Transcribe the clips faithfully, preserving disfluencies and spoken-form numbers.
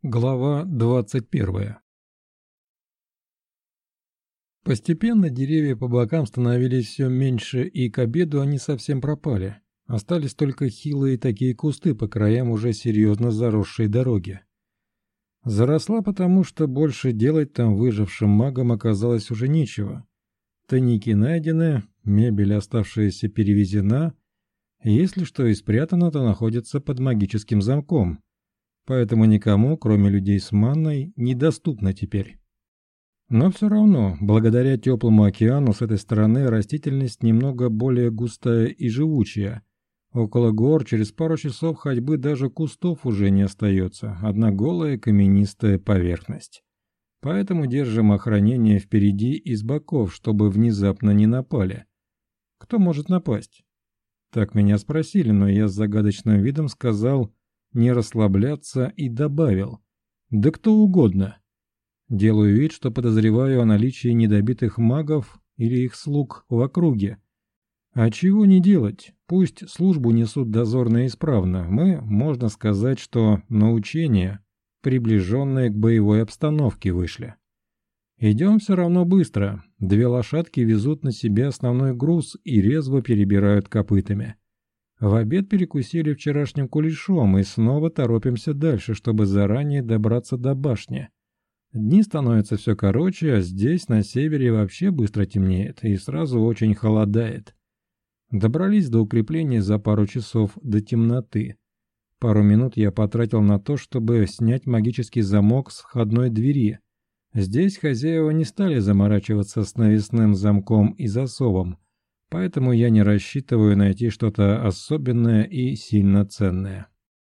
Глава двадцать первая. Постепенно деревья по бокам становились все меньше, и к обеду они совсем пропали. Остались только хилые такие кусты по краям уже серьезно заросшей дороги. Заросла потому, что больше делать там выжившим магам оказалось уже нечего. Тайники найдены, мебель оставшаяся перевезена, если что и спрятано, то находится под магическим замком. Поэтому никому, кроме людей с манной, недоступно теперь. Но все равно, благодаря теплому океану с этой стороны растительность немного более густая и живучая. Около гор через пару часов ходьбы даже кустов уже не остается, одна голая каменистая поверхность. Поэтому держим охранение впереди и с боков, чтобы внезапно не напали. Кто может напасть? Так меня спросили, но я с загадочным видом сказал не расслабляться и добавил: да кто угодно. Делаю вид, что подозреваю о наличии недобитых магов или их слуг в округе. А чего не делать? Пусть службу несут дозорно и исправно. Мы, можно сказать, что на учения, приближенные к боевой обстановке, вышли. Идем все равно быстро. Две лошадки везут на себе основной груз и резво перебирают копытами. В обед перекусили вчерашним кулешом и снова торопимся дальше, чтобы заранее добраться до башни. Дни становятся все короче, а здесь, на севере, вообще быстро темнеет и сразу очень холодает. Добрались до укрепления за пару часов до темноты. Пару минут я потратил на то, чтобы снять магический замок с входной двери. Здесь хозяева не стали заморачиваться с навесным замком и засовом, поэтому я не рассчитываю найти что-то особенное и сильно ценное.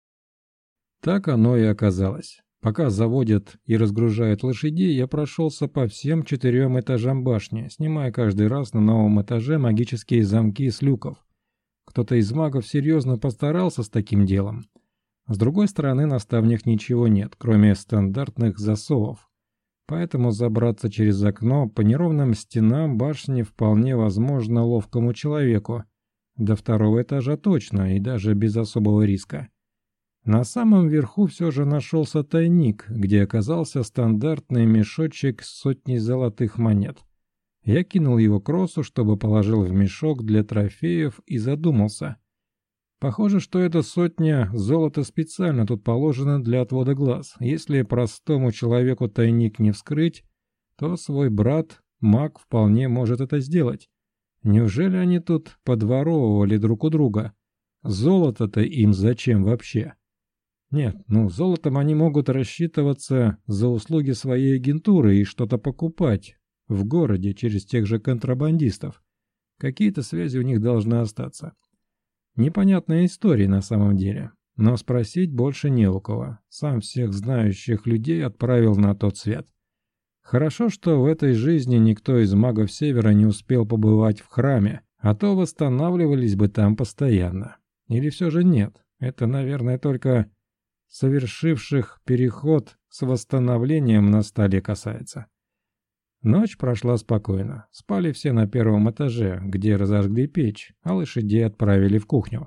Так оно и оказалось. Пока заводят и разгружают лошадей, я прошелся по всем четырем этажам башни, снимая каждый раз на новом этаже магические замки с люков. Кто-то из магов серьезно постарался с таким делом. С другой стороны, на ставнях ничего нет, кроме стандартных засовов. Поэтому забраться через окно по неровным стенам башни вполне возможно ловкому человеку. До второго этажа точно, и даже без особого риска. На самом верху все же нашелся тайник, где оказался стандартный мешочек с сотней золотых монет. Я кинул его к Росу, чтобы положил в мешок для трофеев, и задумался. Похоже, что эта сотня золота специально тут положена для отвода глаз. Если простому человеку тайник не вскрыть, то свой брат, маг, вполне может это сделать. Неужели они тут подворовывали друг у друга? Золото-то им зачем вообще? Нет, ну золотом они могут рассчитываться за услуги своей агентуры и что-то покупать в городе через тех же контрабандистов. Какие-то связи у них должны остаться. Непонятная история на самом деле, но спросить больше не у кого. Сам всех знающих людей отправил на тот свет. Хорошо, что в этой жизни никто из магов Севера не успел побывать в храме, а то восстанавливались бы там постоянно. Или все же нет, это, наверное, только совершивших переход с восстановлением на столе касается. Ночь прошла спокойно. Спали все на первом этаже, где разожгли печь, а лошадей отправили в кухню.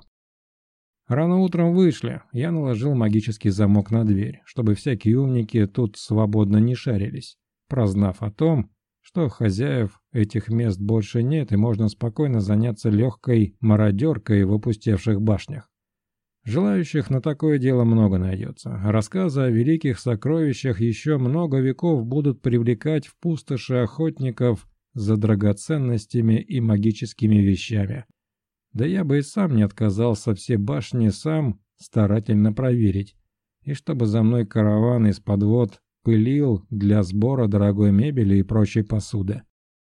Рано утром вышли, я наложил магический замок на дверь, чтобы всякие умники тут свободно не шарились, прознав о том, что хозяев этих мест больше нет и можно спокойно заняться легкой мародеркой в опустевших башнях. Желающих на такое дело много найдется. Рассказы о великих сокровищах еще много веков будут привлекать в пустоши охотников за драгоценностями и магическими вещами. Да я бы и сам не отказался все башни сам старательно проверить, и чтобы за мной караван из подвод пылил для сбора дорогой мебели и прочей посуды.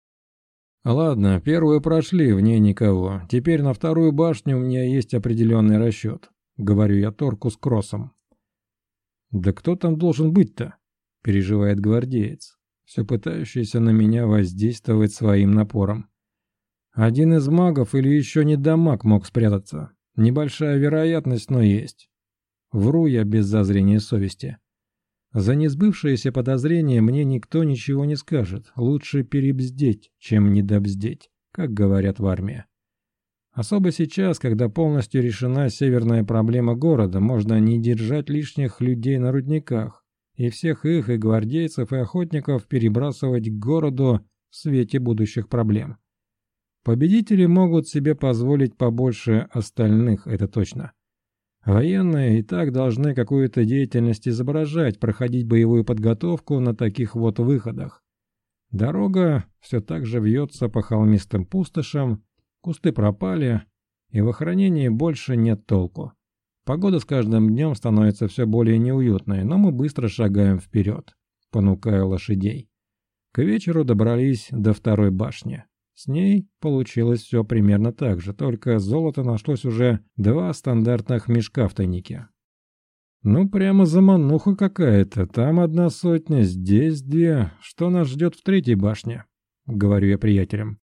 Ладно, первую прошли, в ней никого. Теперь на вторую башню у меня есть определенный расчет. Говорю я Торку с Кроссом. «Да кто там должен быть-то?» – переживает гвардеец, все пытающийся на меня воздействовать своим напором. Один из магов или еще недомаг мог спрятаться. Небольшая вероятность, но есть. Вру я без зазрения совести. За несбывшееся подозрение мне никто ничего не скажет. Лучше перебздеть, чем недобздеть, как говорят в армии. Особо сейчас, когда полностью решена северная проблема города, можно не держать лишних людей на рудниках. и всех их, и гвардейцев, и охотников перебрасывать к городу в свете будущих проблем. Победители могут себе позволить побольше остальных, это точно. Военные и так должны какую-то деятельность изображать, проходить боевую подготовку на таких вот выходах. Дорога все так же вьется по холмистым пустошам, кусты пропали, и в охранении больше нет толку. Погода с каждым днем становится все более неуютной, но мы быстро шагаем вперед, понукая лошадей. К вечеру добрались до второй башни. С ней получилось все примерно так же, только золота нашлось уже два стандартных мешка в тайнике. Ну, прямо замануха какая-то. Там одна сотня, здесь две. Что нас ждет в третьей башне? Говорю я приятелям.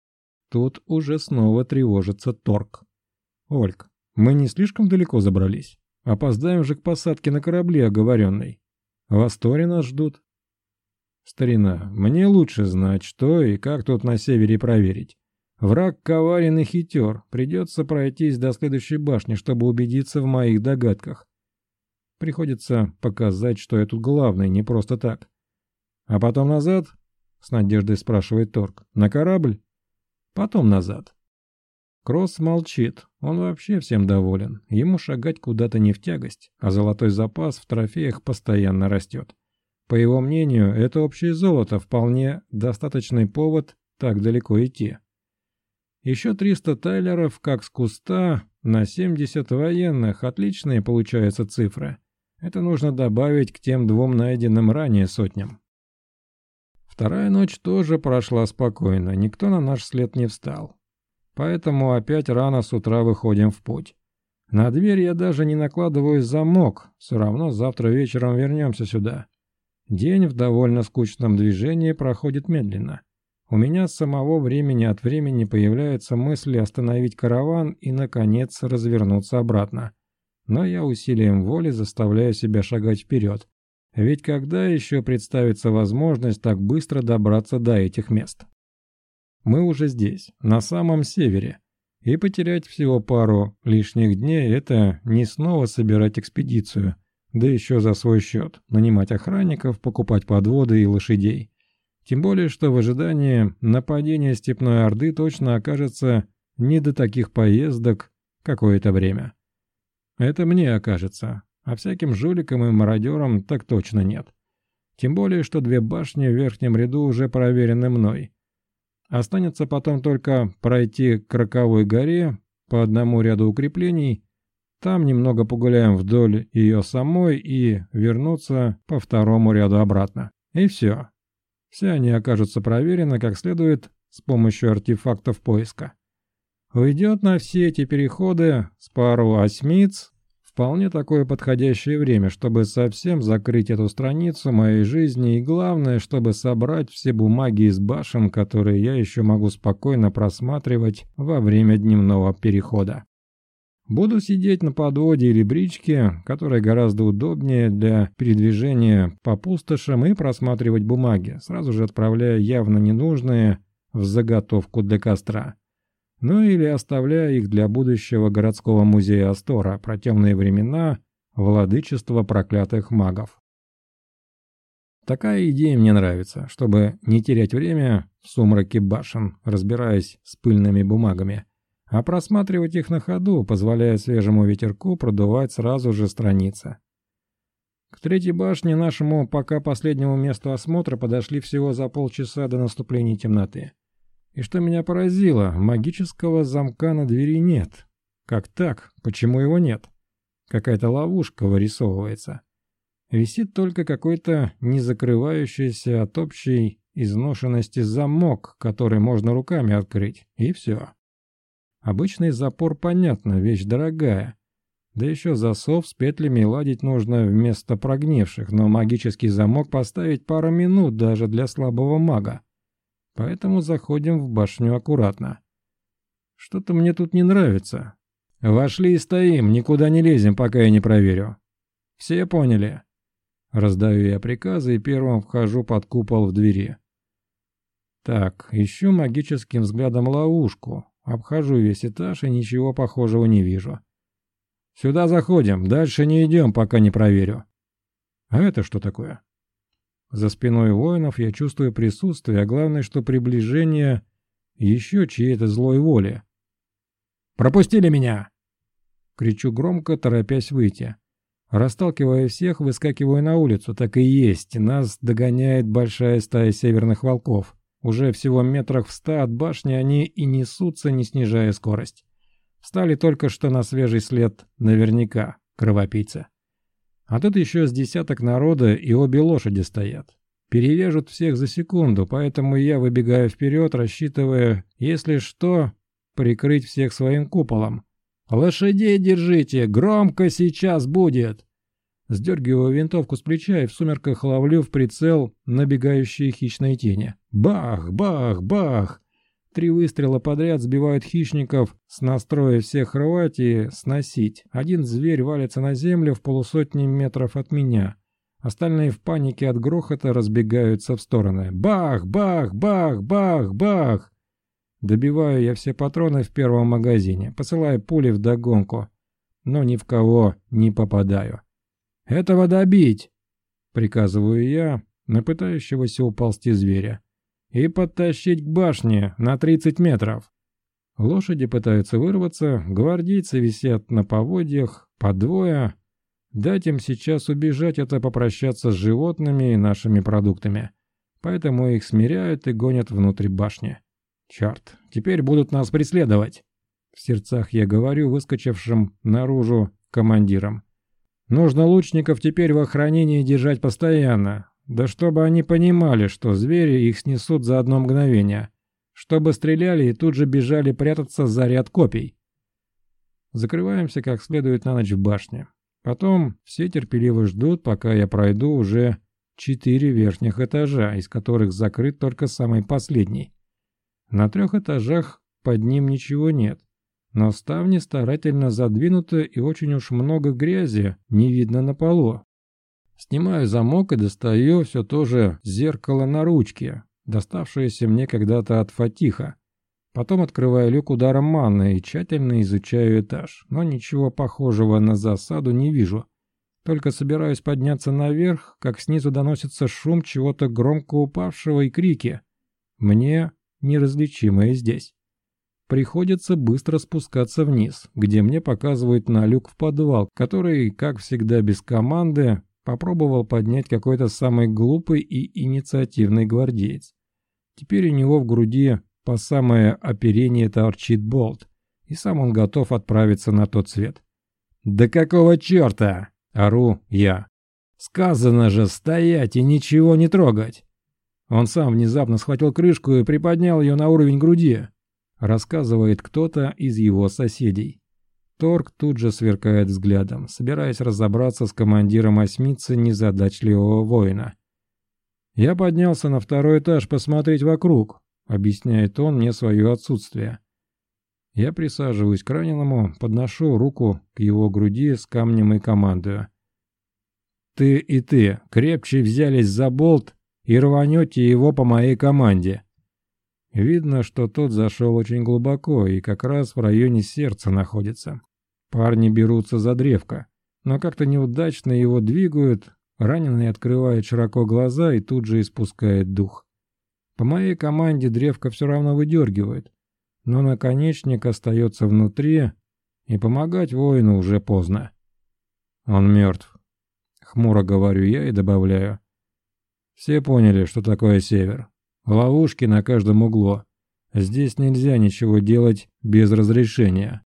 Тут уже снова тревожится Торг. Ольг, мы не слишком далеко забрались? Опоздаем же к посадке на корабле оговоренной. В Асторе нас ждут. Старина, мне лучше знать, что и как тут на севере проверить. Враг коварен и хитер. Придется пройтись до следующей башни, чтобы убедиться в моих догадках. Приходится показать, что я тут главный, не просто так. А потом назад? С надеждой спрашивает Торг. На корабль? Потом назад. Кросс молчит. Он вообще всем доволен. Ему шагать куда-то не в тягость, а золотой запас в трофеях постоянно растет. По его мнению, это общее золото вполне достаточный повод так далеко идти. Еще триста тайлеров, как с куста, на семьдесят военных. Отличные получаются цифры. Это нужно добавить к тем двум найденным ранее сотням. Вторая ночь тоже прошла спокойно, никто на наш след не встал. Поэтому опять рано с утра выходим в путь. На дверь я даже не накладываю замок, все равно завтра вечером вернемся сюда. День в довольно скучном движении проходит медленно. У меня с самого времени от времени появляются мысли остановить караван и, наконец, развернуться обратно. Но я усилием воли заставляю себя шагать вперед. Ведь когда еще представится возможность так быстро добраться до этих мест? Мы уже здесь, на самом севере. И потерять всего пару лишних дней – это не снова собирать экспедицию, да еще за свой счет, нанимать охранников, покупать подводы и лошадей. Тем более, что в ожидании нападения степной орды точно окажется не до таких поездок какое-то время. Это мне окажется, а всяким жуликам и мародерам так точно нет. Тем более, что две башни в верхнем ряду уже проверены мной. Останется потом только пройти к Роковой горе по одному ряду укреплений, там немного погуляем вдоль ее самой и вернуться по второму ряду обратно. И все. Все они окажутся проверены как следует с помощью артефактов поиска. Уйдет на все эти переходы с пару осьмиц. Вполне такое подходящее время, чтобы совсем закрыть эту страницу моей жизни и, главное, чтобы собрать все бумаги из башен, которые я еще могу спокойно просматривать во время дневного перехода. Буду сидеть на подводе или бричке, которая гораздо удобнее для передвижения по пустошам, и просматривать бумаги, сразу же отправляя явно ненужные в заготовку для костра. Ну или оставляя их для будущего городского музея Астора про темные времена, владычество проклятых магов. Такая идея мне нравится, чтобы не терять время в сумраке башен, разбираясь с пыльными бумагами, а просматривать их на ходу, позволяя свежему ветерку продувать сразу же страницы. К третьей башне, нашему пока последнему месту осмотра, подошли всего за полчаса до наступления темноты. И что меня поразило, магического замка на двери нет. Как так? Почему его нет? Какая-то ловушка вырисовывается. Висит только какой-то не закрывающийся от общей изношенности замок, который можно руками открыть, и все. Обычный запор, понятно, вещь дорогая. Да еще засов с петлями ладить нужно вместо прогнивших, но магический замок поставить пару минут даже для слабого мага. Поэтому заходим в башню аккуратно. Что-то мне тут не нравится. Вошли и стоим, никуда не лезем, пока я не проверю. Все поняли? Раздаю я приказы и первым вхожу под купол в двери. Так, ищу магическим взглядом ловушку. Обхожу весь этаж и ничего похожего не вижу. Сюда заходим, дальше не идем, пока не проверю. А это что такое? За спиной воинов я чувствую присутствие, а главное, что приближение еще чьей-то злой воли. «Пропустили меня!» Кричу громко, торопясь выйти. Расталкивая всех, выскакиваю на улицу. Так и есть, нас догоняет большая стая северных волков. Уже всего метрах в ста от башни они и несутся, не снижая скорость. Встали только что на свежий след, наверняка, кровопийца. А тут еще с десяток народа и обе лошади стоят. Перережут всех за секунду, поэтому я выбегаю вперед, рассчитывая, если что, прикрыть всех своим куполом. «Лошадей держите! Громко сейчас будет!» Сдергиваю винтовку с плеча и в сумерках ловлю в прицел набегающие хищные тени. Бах! Бах! Бах! Три выстрела подряд сбивают хищников с настроя всех рвать и сносить. Один зверь валится на землю в полусотни метров от меня. Остальные в панике от грохота разбегаются в стороны. Бах! Бах! Бах! Бах! Бах! Добиваю я все патроны в первом магазине, посылаю пули вдогонку, но ни в кого не попадаю. «Этого добить!» — приказываю я на пытающегося уползти зверя. «И подтащить к башне на тридцать метров!» Лошади пытаются вырваться, гвардейцы висят на поводьях, по двое. Дать им сейчас убежать — это попрощаться с животными и нашими продуктами. Поэтому их смиряют и гонят внутрь башни. «Черт, теперь будут нас преследовать!» В сердцах я говорю выскочившим наружу командирам. «Нужно лучников теперь в охранении держать постоянно. Да чтобы они понимали, что звери их снесут за одно мгновение. Чтобы стреляли и тут же бежали прятаться за ряд копий». Закрываемся как следует на ночь в башне. Потом все терпеливо ждут, пока я пройду уже четыре верхних этажа, из которых закрыт только самый последний. На трех этажах под ним ничего нет, но ставни старательно задвинуты и очень уж много грязи не видно на полу. Снимаю замок и достаю все то же зеркало на ручке, доставшееся мне когда-то от Фатиха. Потом открываю люк ударом манны и тщательно изучаю этаж, но ничего похожего на засаду не вижу. Только собираюсь подняться наверх, как снизу доносится шум чего-то громко упавшего и крики. Мне неразличимое здесь. Приходится быстро спускаться вниз, где мне показывают на люк в подвал, который, как всегда без команды, попробовал поднять какой-то самый глупый и инициативный гвардеец. Теперь у него в груди по самое оперение торчит болт, и сам он готов отправиться на тот свет. «Да какого черта?» – ору я. «Сказано же стоять и ничего не трогать!» Он сам внезапно схватил крышку и приподнял ее на уровень груди, рассказывает кто-то из его соседей. Торг тут же сверкает взглядом, собираясь разобраться с командиром осьмицы незадачливого воина. «Я поднялся на второй этаж посмотреть вокруг», — объясняет он мне свое отсутствие. Я присаживаюсь к раненому, подношу руку к его груди с камнем и командую. «Ты и ты крепче взялись за болт и рванете его по моей команде». Видно, что тот зашел очень глубоко и как раз в районе сердца находится. Парни берутся за древко, но как-то неудачно его двигают, раненый открывает широко глаза и тут же испускает дух. По моей команде древко все равно выдергивает, но наконечник остается внутри, и помогать воину уже поздно. Он мертв. Хмуро говорю я и добавляю. Все поняли, что такое север. Ловушки на каждом углу. Здесь нельзя ничего делать без разрешения.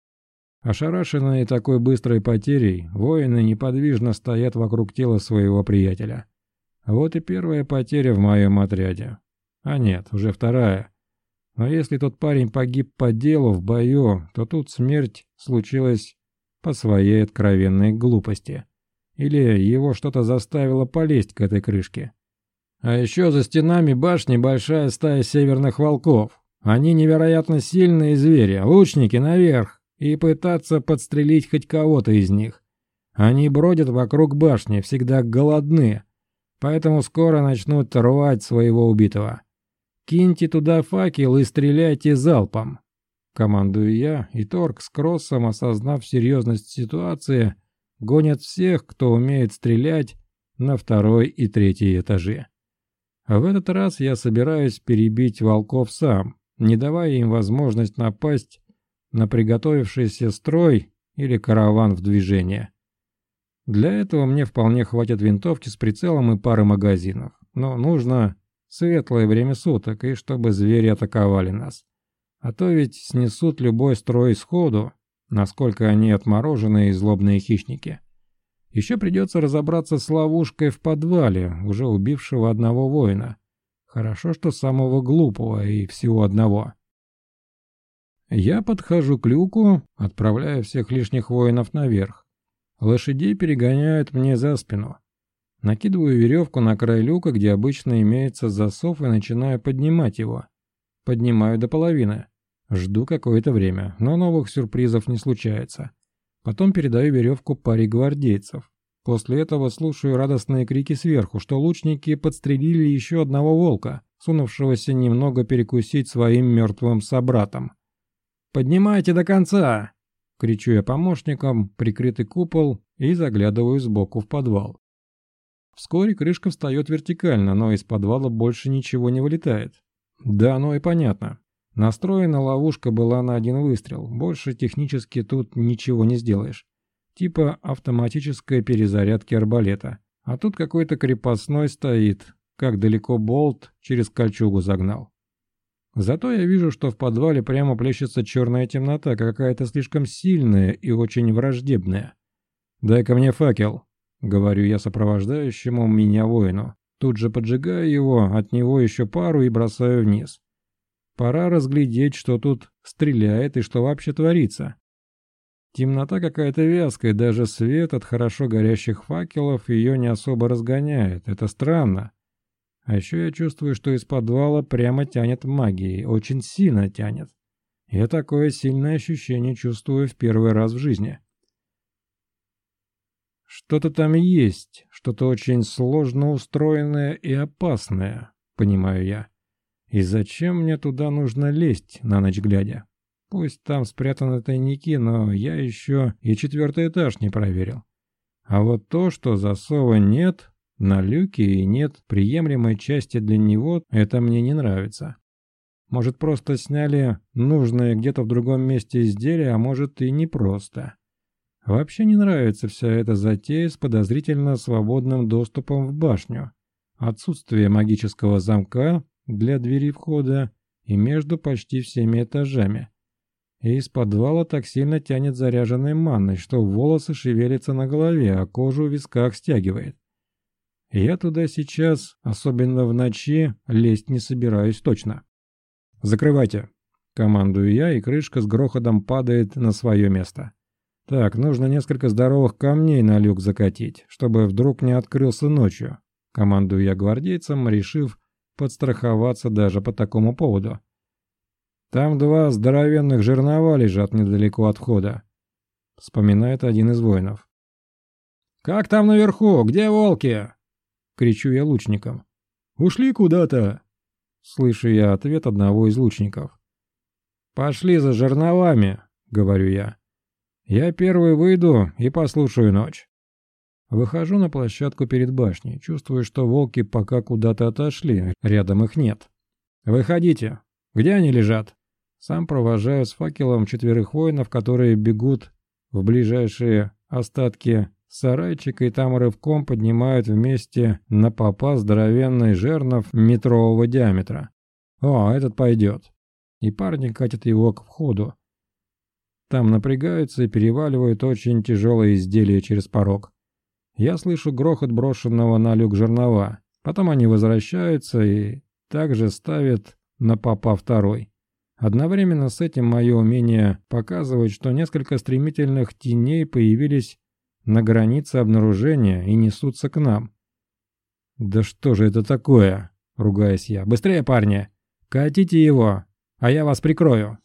Ошарашенные такой быстрой потерей, воины неподвижно стоят вокруг тела своего приятеля. Вот и первая потеря в моем отряде. А нет, уже вторая. Но если тот парень погиб по делу в бою, то тут смерть случилась по своей откровенной глупости. Или его что-то заставило полезть к этой крышке. А еще за стенами башни большая стая северных волков. Они невероятно сильные звери, лучники наверх, и пытаться подстрелить хоть кого-то из них. Они бродят вокруг башни, всегда голодны, поэтому скоро начнут рвать своего убитого. Киньте туда факел и стреляйте залпом. Командую я, и Торг с Кроссом, осознав серьезность ситуации, гонят всех, кто умеет стрелять, на второй и третий этажи. А в этот раз я собираюсь перебить волков сам, не давая им возможность напасть на приготовившийся строй или караван в движении. Для этого мне вполне хватит винтовки с прицелом и пары магазинов, но нужно светлое время суток, и чтобы звери атаковали нас. А то ведь снесут любой строй сходу, насколько они отмороженные и злобные хищники. Еще придется разобраться с ловушкой в подвале, уже убившего одного воина. Хорошо, что самого глупого и всего одного. Я подхожу к люку, отправляя всех лишних воинов наверх. Лошадей перегоняют мне за спину. Накидываю веревку на край люка, где обычно имеется засов, и начинаю поднимать его. Поднимаю до половины. Жду какое-то время, но новых сюрпризов не случается. Потом передаю веревку паре гвардейцев. После этого слушаю радостные крики сверху, что лучники подстрелили еще одного волка, сунувшегося немного перекусить своим мертвым собратом. «Поднимайте до конца!» — кричу я помощникам, прикрытый купол, и заглядываю сбоку в подвал. Вскоре крышка встает вертикально, но из подвала больше ничего не вылетает. Да, оно и понятно. Настроена ловушка была на один выстрел, больше технически тут ничего не сделаешь. Типа автоматической перезарядки арбалета. А тут какой-то крепостной стоит, как далеко болт через кольчугу загнал. Зато я вижу, что в подвале прямо плещется черная темнота, какая-то слишком сильная и очень враждебная. «Дай-ка мне факел», — говорю я сопровождающему меня воину. Тут же поджигаю его, от него еще пару и бросаю вниз. Пора разглядеть, что тут стреляет и что вообще творится. Темнота какая-то вязкая, даже свет от хорошо горящих факелов ее не особо разгоняет. Это странно. А еще я чувствую, что из подвала прямо тянет магией, очень сильно тянет. Я такое сильное ощущение чувствую в первый раз в жизни. Что-то там есть, что-то очень сложно устроенное и опасное, понимаю я. И зачем мне туда нужно лезть на ночь глядя? Пусть там спрятаны тайники, но я еще и четвертый этаж не проверил. А вот то, что засова нет на люке и нет приемлемой части для него, это мне не нравится. Может, просто сняли нужное где-то в другом месте изделие, а может и не просто. Вообще не нравится вся эта затея с подозрительно свободным доступом в башню. Отсутствие магического замка для двери входа и между почти всеми этажами. И из подвала так сильно тянет заряженной манной, что волосы шевелятся на голове, а кожу в висках стягивает. Я туда сейчас, особенно в ночи, лезть не собираюсь точно. «Закрывайте», — командую я, и крышка с грохотом падает на свое место. Так, нужно несколько здоровых камней на люк закатить, чтобы вдруг не открылся ночью. Командую я гвардейцам, решив подстраховаться даже по такому поводу. Там два здоровенных жернова лежат недалеко от входа, вспоминает один из воинов. «Как там наверху? Где волки?» — кричу я лучникам. «Ушли куда-то!» — слышу я ответ одного из лучников. «Пошли за жерновами!» — говорю я. «Я первый выйду и послушаю ночь». Выхожу на площадку перед башней, чувствую, что волки пока куда-то отошли, рядом их нет. «Выходите! Где они лежат?» Сам провожаю с факелом четверых воинов, которые бегут в ближайшие остатки сарайчика и там рывком поднимают вместе на попа здоровенный жернов метрового диаметра. «О, этот пойдет!» И парни катят его к входу. Там напрягаются и переваливают очень тяжелое изделие через порог. Я слышу грохот брошенного на люк жернова. Потом они возвращаются и также ставят на попа второй. Одновременно с этим мое умение показывает, что несколько стремительных теней появились на границе обнаружения и несутся к нам. «Да что же это такое?» — ругаюсь я. «Быстрее, парни! Катите его, а я вас прикрою!»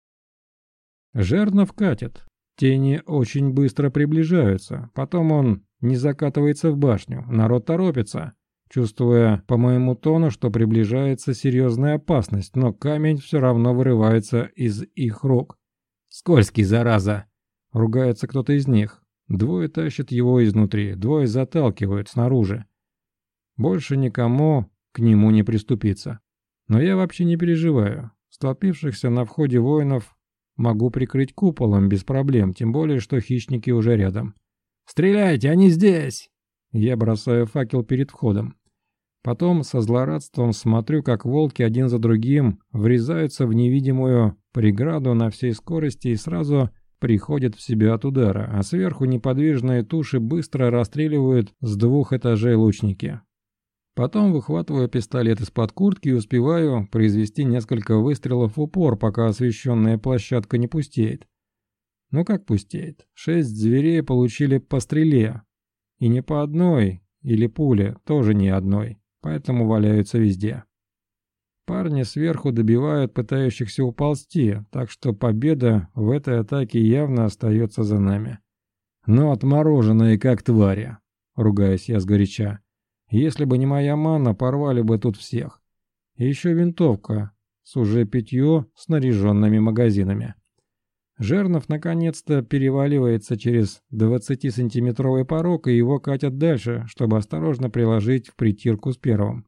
Жернов катит. Тени очень быстро приближаются. Потом он не закатывается в башню. Народ торопится, чувствуя по моему тону, что приближается серьезная опасность, но камень все равно вырывается из их рук. «Скользкий, зараза!» — ругается кто-то из них. Двое тащат его изнутри, двое заталкивают снаружи. Больше никому к нему не приступиться. Но я вообще не переживаю. Столпившихся на входе воинов могу прикрыть куполом без проблем, тем более, что хищники уже рядом. «Стреляйте, они здесь!» Я бросаю факел перед входом. Потом со злорадством смотрю, как волки один за другим врезаются в невидимую преграду на всей скорости и сразу приходят в себя от удара, а сверху неподвижные туши быстро расстреливают с двух этажей лучники. Потом выхватываю пистолет из-под куртки и успеваю произвести несколько выстрелов в упор, пока освещенная площадка не пустеет. Ну как пустеет? Шесть зверей получили по стреле. И не по одной, или пуле, тоже не одной, поэтому валяются везде. Парни сверху добивают пытающихся уползти, так что победа в этой атаке явно остается за нами. Но отмороженные как твари, ругаюсь я сгоряча. Если бы не моя мана, порвали бы тут всех. И еще винтовка с уже пятью снаряженными магазинами. Жернов наконец-то переваливается через двадцатисантиметровый порог, и его катят дальше, чтобы осторожно приложить в притирку с первым.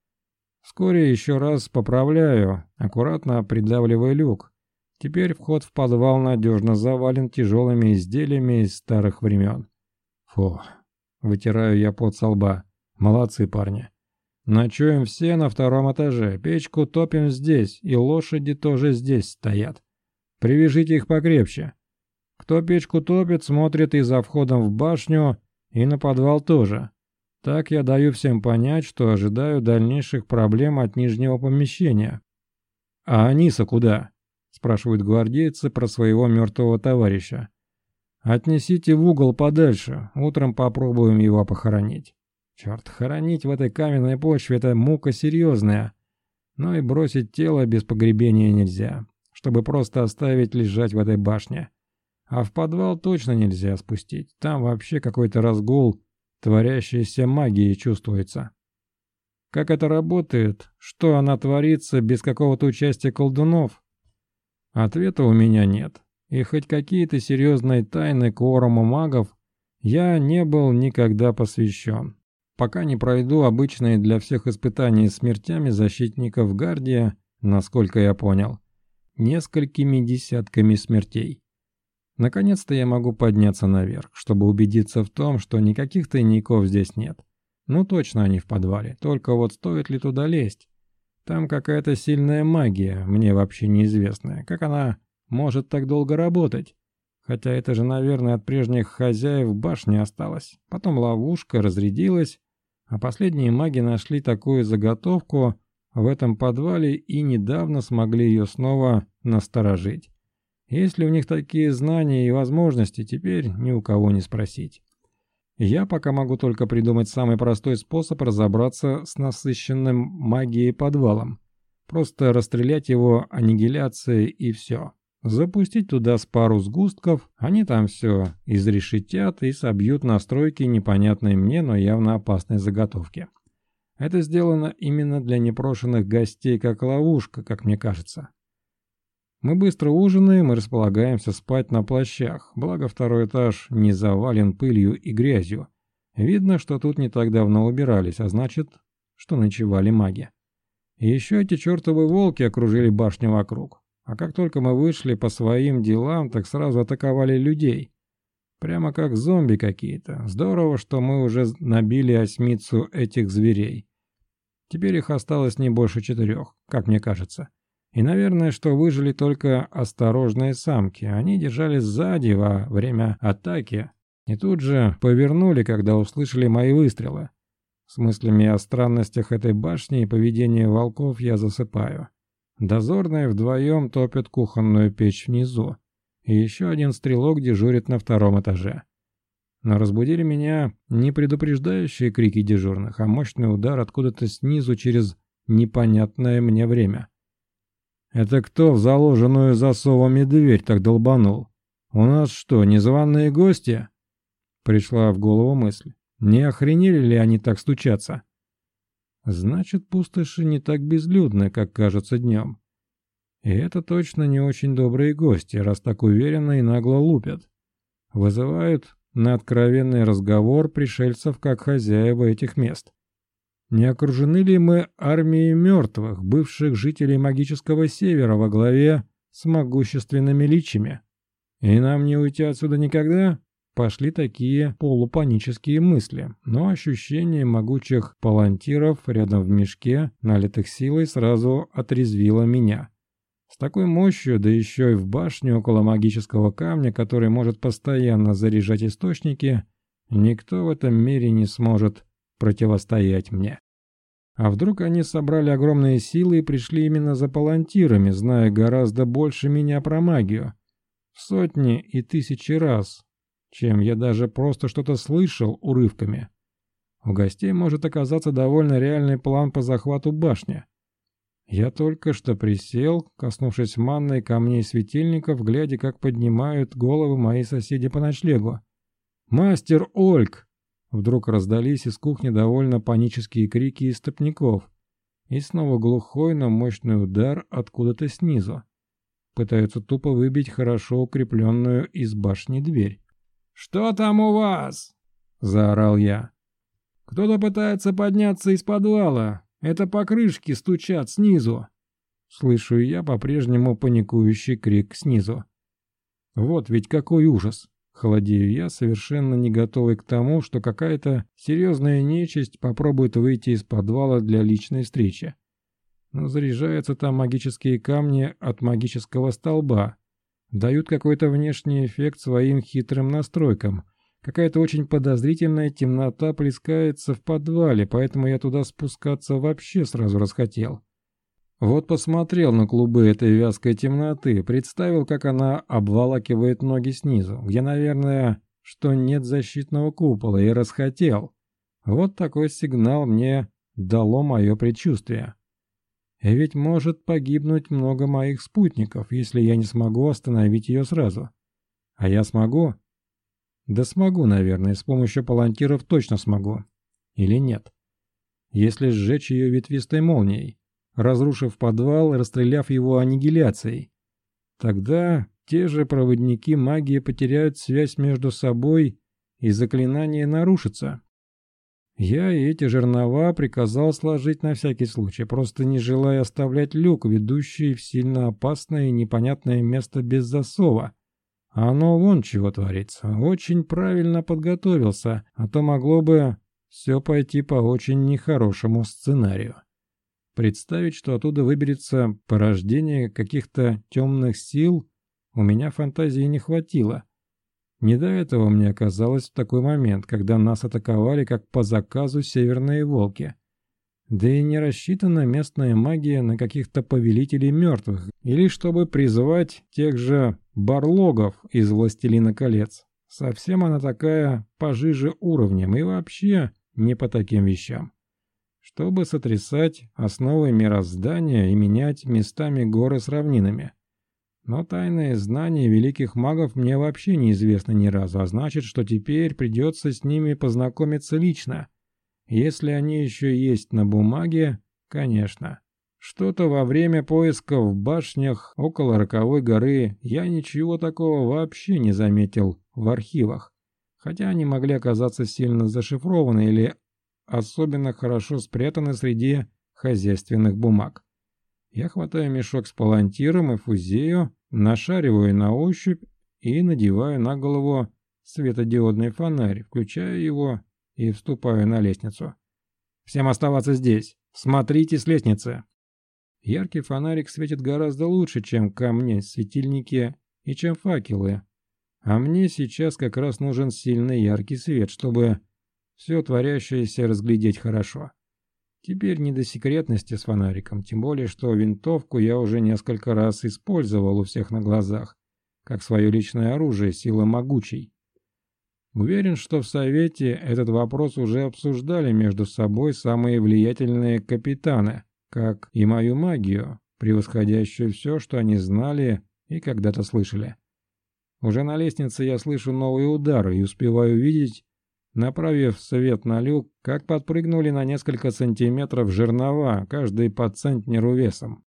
Вскоре еще раз поправляю, аккуратно придавливая люк. Теперь вход в подвал надежно завален тяжелыми изделиями из старых времен. Фу, вытираю я пот со лба. Молодцы, парни. Ночуем все на втором этаже, печку топим здесь, и лошади тоже здесь стоят. Привяжите их покрепче. Кто печку топит, смотрит и за входом в башню, и на подвал тоже. Так я даю всем понять, что ожидаю дальнейших проблем от нижнего помещения. «А Аниса куда?» – спрашивают гвардейцы про своего мертвого товарища. «Отнесите в угол подальше, утром попробуем его похоронить». Черт, хоронить в этой каменной почве – это мука серьезная. Но и бросить тело без погребения нельзя, чтобы просто оставить лежать в этой башне. А в подвал точно нельзя спустить, там вообще какой-то разгул творящейся магии чувствуется. Как это работает, что она творится без какого-то участия колдунов? Ответа у меня нет. И хоть какие-то серьезные тайны кворума магов я не был никогда посвящен. Пока не пройду обычные для всех испытания смертями защитников Гардия, насколько я понял, несколькими десятками смертей. Наконец-то я могу подняться наверх, чтобы убедиться в том, что никаких тайников здесь нет. Ну точно они в подвале, только вот стоит ли туда лезть? Там какая-то сильная магия, мне вообще неизвестная. Как она может так долго работать? Хотя это же, наверное, от прежних хозяев башни осталось. Потом ловушка разрядилась, а последние маги нашли такую заготовку в этом подвале и недавно смогли ее снова насторожить. Если у них такие знания и возможности, теперь ни у кого не спросить. Я пока могу только придумать самый простой способ разобраться с насыщенным магией подвалом. Просто расстрелять его аннигиляцией и все. Запустить туда с пару сгустков, они там все изрешетят и собьют настройки непонятной мне, но явно опасной заготовки. Это сделано именно для непрошенных гостей как ловушка, как мне кажется. Мы быстро ужинаем и располагаемся спать на плащах, благо второй этаж не завален пылью и грязью. Видно, что тут не так давно убирались, а значит, что ночевали маги. И еще эти чертовы волки окружили башню вокруг. А как только мы вышли по своим делам, так сразу атаковали людей. Прямо как зомби какие-то. Здорово, что мы уже набили осьмицу этих зверей. Теперь их осталось не больше четырех, как мне кажется. И, наверное, что выжили только осторожные самки. Они держались сзади во время атаки и тут же повернули, когда услышали мои выстрелы. С мыслями о странностях этой башни и поведении волков я засыпаю. Дозорные вдвоем топят кухонную печь внизу, и еще один стрелок дежурит на втором этаже. Но разбудили меня не предупреждающие крики дежурных, а мощный удар откуда-то снизу через непонятное мне время. Это кто в заложенную засовами дверь так долбанул? У нас что, незваные гости? Пришла в голову мысль. Не охренели ли они так стучаться? Значит, пустоши не так безлюдны, как кажется днем. И это точно не очень добрые гости, раз так уверенно и нагло лупят. Вызывают на откровенный разговор пришельцев как хозяева этих мест. Не окружены ли мы армией мертвых, бывших жителей магического севера во главе с могущественными личами? И нам не уйти отсюда никогда? Пошли такие полупанические мысли, но ощущение могучих палантиров рядом в мешке, налитых силой, сразу отрезвило меня. С такой мощью, да еще и в башне около магического камня, который может постоянно заряжать источники, никто в этом мире не сможет противостоять мне. А вдруг они собрали огромные силы и пришли именно за палантирами, зная гораздо больше меня про магию? В сотни и тысячи раз, чем я даже просто что-то слышал урывками. У гостей может оказаться довольно реальный план по захвату башни. Я только что присел, коснувшись манной камней светильников, глядя, как поднимают головы мои соседи по ночлегу. «Мастер Ольг!» Вдруг раздались из кухни довольно панические крики истопников. И снова глухой, но мощный удар откуда-то снизу. Пытаются тупо выбить хорошо укрепленную из башни дверь. «Что там у вас?» – заорал я. «Кто-то пытается подняться из подвала. Это покрышки стучат снизу». Слышу я по-прежнему паникующий крик снизу. Вот ведь какой ужас! Холодею я, совершенно не готовый к тому, что какая-то серьезная нечисть попробует выйти из подвала для личной встречи. Но заряжаются там магические камни от магического столба. Дают какой-то внешний эффект своим хитрым настройкам. Какая-то очень подозрительная темнота плескается в подвале, поэтому я туда спускаться вообще сразу расхотел. Вот посмотрел на клубы этой вязкой темноты, представил, как она обволакивает ноги снизу, где, наверное, что нет защитного купола, и расхотел. Вот такой сигнал мне дало мое предчувствие. И ведь может погибнуть много моих спутников, если я не смогу остановить ее сразу. А я смогу? Да смогу, наверное, с помощью палантиров точно смогу. Или нет? Если сжечь ее ветвистой молнией, разрушив подвал, расстреляв его аннигиляцией, тогда те же проводники магии потеряют связь между собой, и заклинание нарушится. Я и эти жернова приказал сложить на всякий случай, просто не желая оставлять люк, ведущий в сильно опасное и непонятное место без засова. А оно вон чего творится. Очень правильно подготовился, а то могло бы все пойти по очень нехорошему сценарию. Представить, что оттуда выберется порождение каких-то темных сил, у меня фантазии не хватило. Не до этого мне оказалось в такой момент, когда нас атаковали как по заказу северные волки. Да и не рассчитана местная магия на каких-то повелителей мертвых, или чтобы призвать тех же барлогов из «Властелина колец». Совсем она такая пожиже уровнем и вообще не по таким вещам. Чтобы сотрясать основы мироздания и менять местами горы с равнинами. Но тайные знания великих магов мне вообще неизвестны ни разу, а значит, что теперь придется с ними познакомиться лично. Если они еще есть на бумаге, конечно. Что-то во время поиска в башнях около Роковой горы я ничего такого вообще не заметил в архивах, хотя они могли оказаться сильно зашифрованы или особенно хорошо спрятаны среди хозяйственных бумаг. Я хватаю мешок с палантиром и фузею, нашариваю на ощупь и надеваю на голову светодиодный фонарь, включаю его и вступаю на лестницу. «Всем оставаться здесь! Смотрите с лестницы!» Яркий фонарик светит гораздо лучше, чем камни, светильники и чем факелы. А мне сейчас как раз нужен сильный яркий свет, чтобы все творящееся разглядеть хорошо. Теперь не до секретности с фонариком, тем более, что винтовку я уже несколько раз использовал у всех на глазах, как свое личное оружие силы могучей. Уверен, что в Совете этот вопрос уже обсуждали между собой самые влиятельные капитаны, как и мою магию, превосходящую все, что они знали и когда-то слышали. Уже на лестнице я слышу новые удары и успеваю видеть, направив свет на люк, как подпрыгнули на несколько сантиметров жернова, каждый по центнеру весом.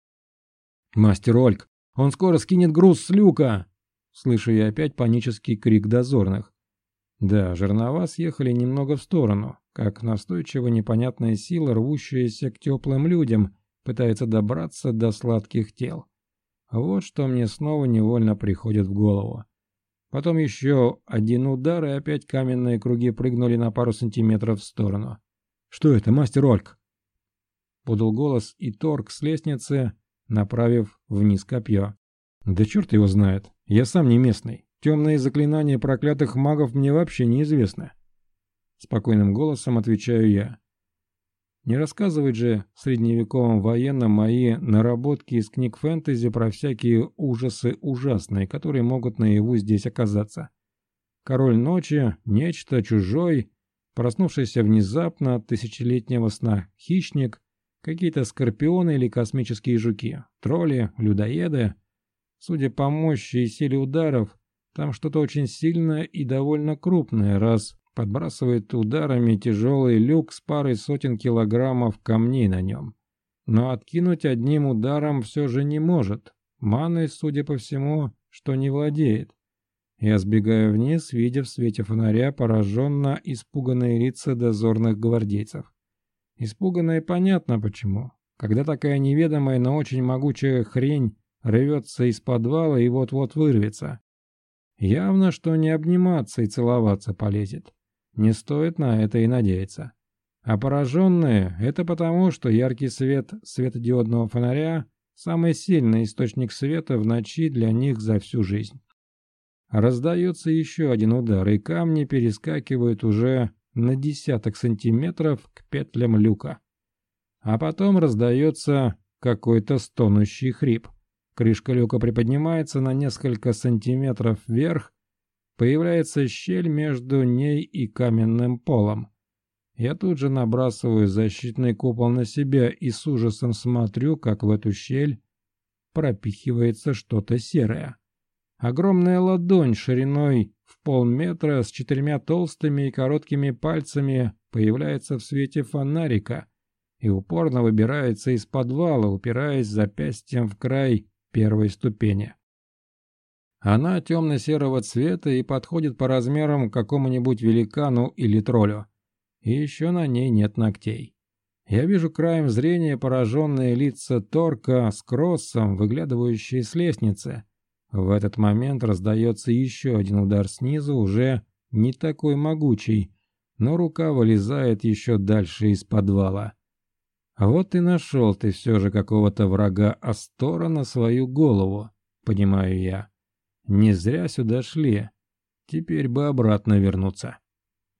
«Мастер Ольг, он скоро скинет груз с люка!» Слышу я опять панический крик дозорных. Да, жернова съехали немного в сторону, как настойчиво непонятная сила, рвущаяся к теплым людям, пытается добраться до сладких тел. Вот что мне снова невольно приходит в голову. Потом еще один удар, и опять каменные круги прыгнули на пару сантиметров в сторону. «Что это, мастер Ольг?» Подал голос и торг с лестницы, направив вниз копье. «Да черт его знает, я сам не местный. Темные заклинания проклятых магов мне вообще неизвестны». Спокойным голосом отвечаю я. Не рассказывать же средневековым военным мои наработки из книг фэнтези про всякие ужасы ужасные, которые могут наяву здесь оказаться. Король ночи, нечто, чужой, проснувшийся внезапно от тысячелетнего сна хищник, какие-то скорпионы или космические жуки, тролли, людоеды. Судя по мощи и силе ударов, там что-то очень сильное и довольно крупное, раз подбрасывает ударами тяжелый люк с парой сотен килограммов камней на нем. Но откинуть одним ударом все же не может. Маной, судя по всему, что не владеет. Я сбегаю вниз, видя в свете фонаря пораженно испуганные лица дозорных гвардейцев. Испуганные понятно почему. Когда такая неведомая, но очень могучая хрень рвется из подвала и вот-вот вырвется. Явно, что не обниматься и целоваться полезет. Не стоит на это и надеяться. А пораженные – это потому, что яркий свет светодиодного фонаря – самый сильный источник света в ночи для них за всю жизнь. Раздается еще один удар, и камни перескакивают уже на десяток сантиметров к петлям люка. А потом раздается какой-то стонущий хрип. Крышка люка приподнимается на несколько сантиметров вверх, появляется щель между ней и каменным полом. Я тут же набрасываю защитный купол на себя и с ужасом смотрю, как в эту щель пропихивается что-то серое. Огромная ладонь шириной в полметра с четырьмя толстыми и короткими пальцами появляется в свете фонарика и упорно выбирается из подвала, упираясь запястьем в край первой ступени. Она темно-серого цвета и подходит по размерам к какому-нибудь великану или троллю. И еще на ней нет ногтей. Я вижу краем зрения пораженные лица Торка с Кроссом, выглядывающие с лестницы. В этот момент раздается еще один удар снизу, уже не такой могучий, но рука вылезает еще дальше из подвала. Вот и нашел ты все же какого-то врага Астора на свою голову, понимаю я. Не зря сюда шли. Теперь бы обратно вернуться.